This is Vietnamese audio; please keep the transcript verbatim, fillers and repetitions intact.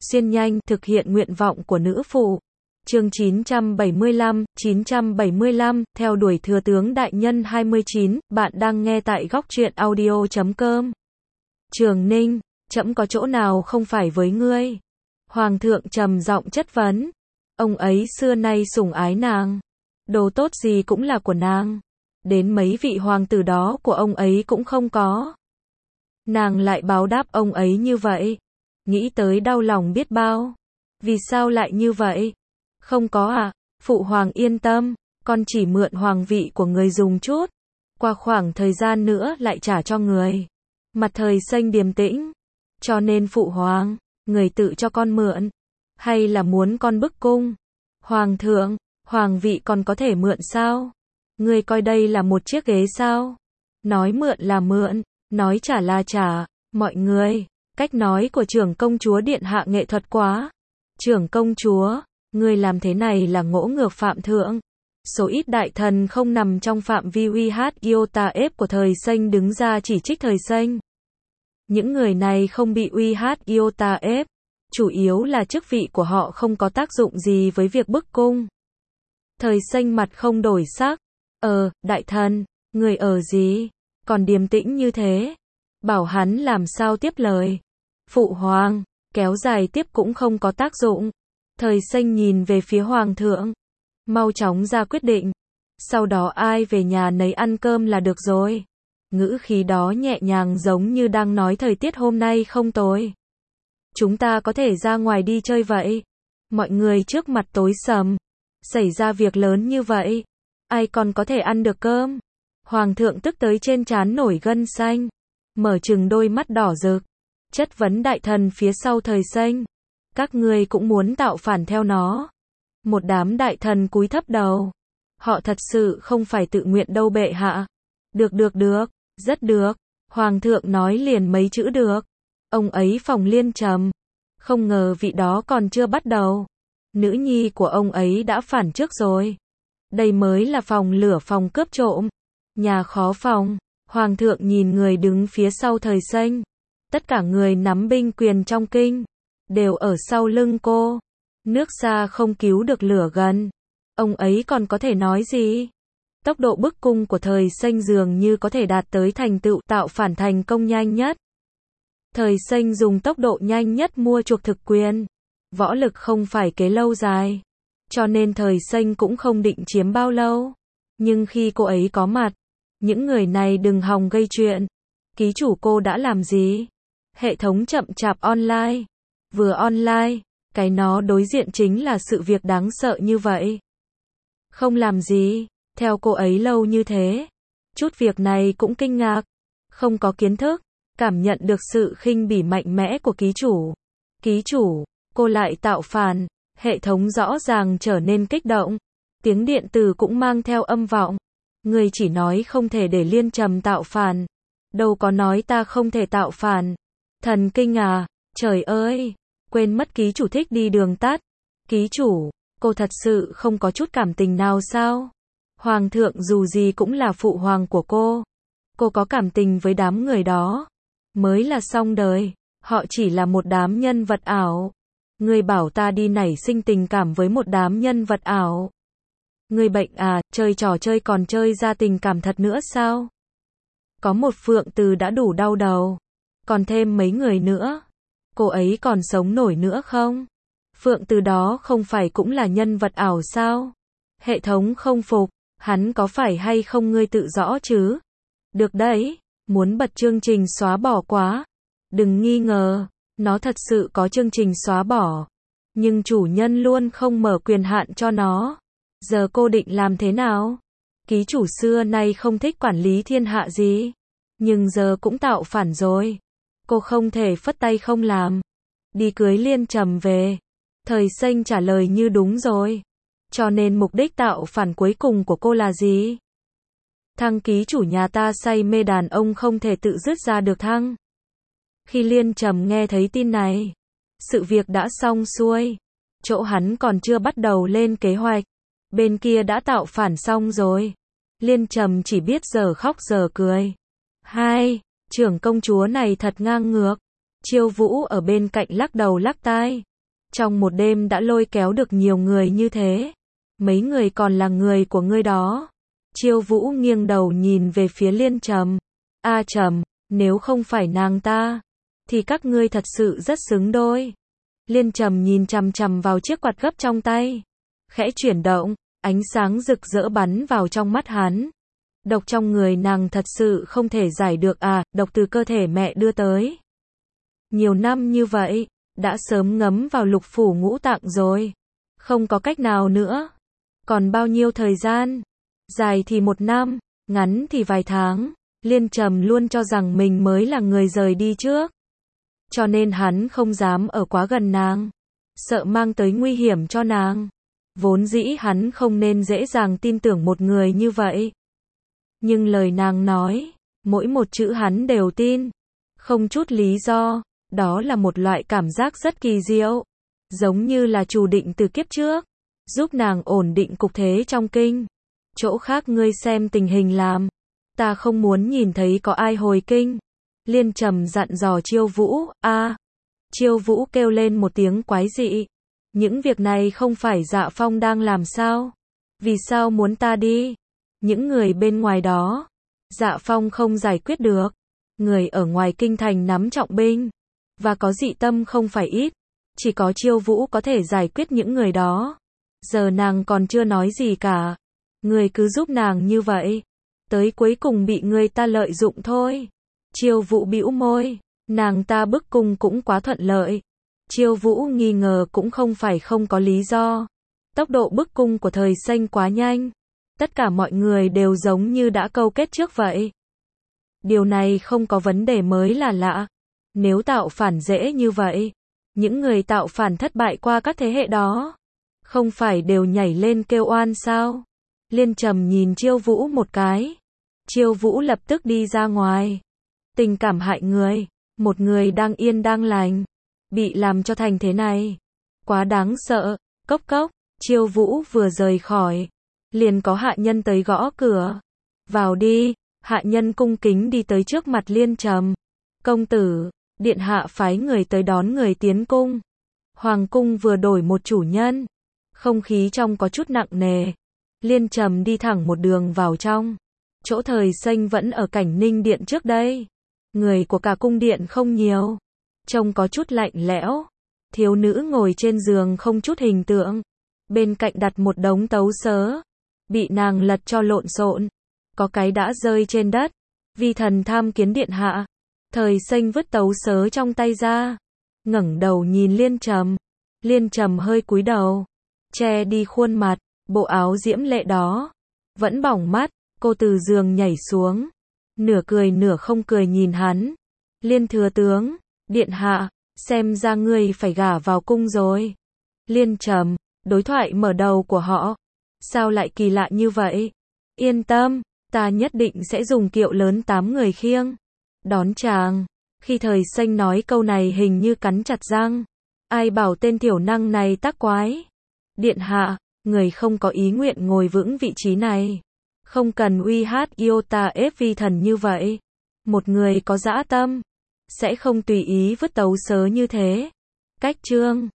xuyên nhanh, thực hiện nguyện vọng của nữ phụ. Chương chín trăm bảy mươi lăm, chín trăm bảy mươi lăm, theo đuổi thừa tướng đại nhân hai mươi chín, bạn đang nghe tại góc truyện audio chấm com. Trường Ninh, trẫm có chỗ nào không phải với ngươi? Hoàng thượng trầm giọng chất vấn. Ông ấy xưa nay sủng ái nàng. Đồ tốt gì cũng là của nàng. Đến mấy vị hoàng tử đó của ông ấy cũng không có. Nàng lại báo đáp ông ấy như vậy. Nghĩ tới đau lòng biết bao. Vì sao lại như vậy? Không có à? Phụ hoàng yên tâm, con chỉ mượn hoàng vị của người dùng chút. Qua khoảng thời gian nữa lại trả cho người. Mặt thời xanh điềm tĩnh. Cho nên phụ hoàng, người tự cho con mượn. Hay là muốn con bức cung? Hoàng thượng, hoàng vị còn có thể mượn sao? Ngươi coi đây là một chiếc ghế sao? Nói mượn là mượn, nói trả là trả. Mọi người, cách nói của trưởng công chúa điện hạ nghệ thuật quá. Trưởng công chúa, ngươi làm thế này là ngỗ ngược phạm thượng. Số ít đại thần không nằm trong phạm vi uy hát iota ép của thời xanh đứng ra chỉ trích thời xanh. Những người này không bị uy hát iota ép, chủ yếu là chức vị của họ không có tác dụng gì với việc bức cung. Thời xanh mặt không đổi sắc. Ờ, đại thần, người ở gì? Còn điềm tĩnh như thế. Bảo hắn làm sao tiếp lời. Phụ hoàng, kéo dài tiếp cũng không có tác dụng. Thời xanh nhìn về phía hoàng thượng. Mau chóng ra quyết định. Sau đó ai về nhà nấy ăn cơm là được rồi. Ngữ khí đó nhẹ nhàng giống như đang nói thời tiết hôm nay không tồi. Chúng ta có thể ra ngoài đi chơi vậy. Mọi người trước mặt tối sầm. Xảy ra việc lớn như vậy. Ai còn có thể ăn được cơm? Hoàng thượng tức tới trên trán nổi gân xanh. Mở trừng đôi mắt đỏ rực. Chất vấn đại thần phía sau thời xanh. Các ngươi cũng muốn tạo phản theo nó. Một đám đại thần cúi thấp đầu. Họ thật sự không phải tự nguyện đâu bệ hạ. Được được được, rất được. Hoàng thượng nói liền mấy chữ được. Ông ấy phòng liên trầm. Không ngờ vị đó còn chưa bắt đầu. Nữ nhi của ông ấy đã phản trước rồi. Đây mới là phòng lửa phòng cướp trộm. Nhà khó phòng. Hoàng thượng nhìn người đứng phía sau thời xanh. Tất cả người nắm binh quyền trong kinh. Đều ở sau lưng cô. Nước xa không cứu được lửa gần. Ông ấy còn có thể nói gì? Tốc độ bức cung của thời xanh dường như có thể đạt tới thành tựu tạo phản thành công nhanh nhất. Thời xanh dùng tốc độ nhanh nhất mua chuộc thực quyền. Võ lực không phải kế lâu dài. Cho nên thời xanh cũng không định chiếm bao lâu. Nhưng khi cô ấy có mặt, những người này đừng hòng gây chuyện. Ký chủ cô đã làm gì? Hệ thống chậm chạp online. Vừa online, cái nó đối diện chính là sự việc đáng sợ như vậy. Không làm gì, theo cô ấy lâu như thế. Chút việc này cũng kinh ngạc. Không có kiến thức, cảm nhận được sự khinh bỉ mạnh mẽ của ký chủ. Ký chủ, cô lại tạo phản. Hệ thống rõ ràng trở nên kích động. Tiếng điện tử cũng mang theo âm vọng. Người chỉ nói không thể để liên trầm tạo phản. Đâu có nói ta không thể tạo phản. Thần kinh à, trời ơi, quên mất ký chủ thích đi đường tắt. Ký chủ, cô thật sự không có chút cảm tình nào sao? Hoàng thượng dù gì cũng là phụ hoàng của cô. Cô có cảm tình với đám người đó. Mới là xong đời, họ chỉ là một đám nhân vật ảo. Người bảo ta đi nảy sinh tình cảm với một đám nhân vật ảo. Người bệnh à, chơi trò chơi còn chơi ra tình cảm thật nữa sao? Có một phượng từ đã đủ đau đầu. Còn thêm mấy người nữa. Cô ấy còn sống nổi nữa không? Phượng từ đó không phải cũng là nhân vật ảo sao? Hệ thống không phục. Hắn có phải hay không ngươi tự rõ chứ? Được đấy. Muốn bật chương trình xóa bỏ quá. Đừng nghi ngờ. Nó thật sự có chương trình xóa bỏ. Nhưng chủ nhân luôn không mở quyền hạn cho nó. Giờ cô định làm thế nào? Ký chủ xưa nay không thích quản lý thiên hạ gì. Nhưng giờ cũng tạo phản rồi. Cô không thể phất tay không làm. Đi cưới liên trầm về. Thời xanh trả lời như đúng rồi. Cho nên mục đích tạo phản cuối cùng của cô là gì? Thăng ký chủ nhà ta say mê đàn ông không thể tự dứt ra được thăng. Khi liên trầm nghe thấy tin này, sự việc đã xong xuôi. Chỗ hắn còn chưa bắt đầu lên kế hoạch. Bên kia đã tạo phản xong rồi. Liên trầm chỉ biết giờ khóc giờ cười. Hai, trưởng công chúa này thật ngang ngược. Chiêu Vũ ở bên cạnh lắc đầu lắc tai. Trong một đêm đã lôi kéo được nhiều người như thế. Mấy người còn là người của ngươi đó. Chiêu Vũ nghiêng đầu nhìn về phía Liên Trầm. A Trầm, nếu không phải nàng ta, thì các ngươi thật sự rất xứng đôi. Liên Trầm nhìn chằm chằm vào chiếc quạt gấp trong tay. Khẽ chuyển động, ánh sáng rực rỡ bắn vào trong mắt hắn. Độc trong người nàng thật sự không thể giải được à, độc từ cơ thể mẹ đưa tới. Nhiều năm như vậy, đã sớm ngấm vào lục phủ ngũ tạng rồi. Không có cách nào nữa. Còn bao nhiêu thời gian? Dài thì một năm, ngắn thì vài tháng. Liên Trầm luôn cho rằng mình mới là người rời đi trước. Cho nên hắn không dám ở quá gần nàng. Sợ mang tới nguy hiểm cho nàng. Vốn dĩ hắn không nên dễ dàng tin tưởng một người như vậy. Nhưng lời nàng nói, mỗi một chữ hắn đều tin. Không chút lý do, đó là một loại cảm giác rất kỳ diệu. Giống như là chủ định từ kiếp trước. Giúp nàng ổn định cục thế trong kinh. Chỗ khác ngươi xem tình hình làm. Ta không muốn nhìn thấy có ai hồi kinh. Liên Trầm dặn dò Chiêu Vũ. A. Chiêu Vũ kêu lên một tiếng quái dị. Những việc này không phải Dạ Phong đang làm sao? Vì sao muốn ta đi? Những người bên ngoài đó, Dạ Phong không giải quyết được. Người ở ngoài kinh thành nắm trọng binh, và có dị tâm không phải ít. Chỉ có Chiêu Vũ có thể giải quyết những người đó. Giờ nàng còn chưa nói gì cả. Người cứ giúp nàng như vậy. Tới cuối cùng bị người ta lợi dụng thôi. Chiêu Vũ bĩu môi. Nàng ta bức cung cũng quá thuận lợi. Chiêu Vũ nghi ngờ cũng không phải không có lý do. Tốc độ bức cung của Thời Xanh quá nhanh. Tất cả mọi người đều giống như đã câu kết trước vậy. Điều này không có vấn đề mới là lạ. Nếu tạo phản dễ như vậy, những người tạo phản thất bại qua các thế hệ đó, không phải đều nhảy lên kêu oan sao? Liên Trầm nhìn Chiêu Vũ một cái. Chiêu Vũ lập tức đi ra ngoài. Tình cảm hại người. Một người đang yên đang lành. Bị làm cho thành thế này. Quá đáng sợ. Cốc cốc. Chiêu Vũ vừa rời khỏi. Liền có hạ nhân tới gõ cửa. Vào đi. Hạ nhân cung kính đi tới trước mặt Liên Trầm. Công tử. Điện hạ phái người tới đón người tiến cung. Hoàng cung vừa đổi một chủ nhân. Không khí trong có chút nặng nề. Liên Trầm đi thẳng một đường vào trong. Chỗ Thời Xanh vẫn ở cảnh ninh điện trước đây. Người của cả cung điện không nhiều. Trông có chút lạnh lẽo. Thiếu nữ ngồi trên giường không chút hình tượng. Bên cạnh đặt một đống tấu sớ. Bị nàng lật cho lộn xộn. Có cái đã rơi trên đất. Vi thần tham kiến điện hạ. Thời Xanh vứt tấu sớ trong tay ra. Ngẩng đầu nhìn Liên Trầm. Liên Trầm hơi cúi đầu. Che đi khuôn mặt. Bộ áo diễm lệ đó. Vẫn bỏng mắt. Cô từ giường nhảy xuống. Nửa cười nửa không cười nhìn hắn. Liên thừa tướng. Điện hạ. Xem ra ngươi phải gả vào cung rồi. Liên Trầm. Đối thoại mở đầu của họ. Sao lại kỳ lạ như vậy? Yên tâm. Ta nhất định sẽ dùng kiệu lớn tám người khiêng. Đón chàng. Khi Thời Xanh nói câu này hình như cắn chặt răng. Ai bảo tên thiểu năng này tác quái. Điện hạ. Người không có ý nguyện ngồi vững vị trí này. Không cần uy hát iota ép vi thần như vậy. Một người có dã tâm. Sẽ không tùy ý vứt tấu sớ như thế. Cách chương.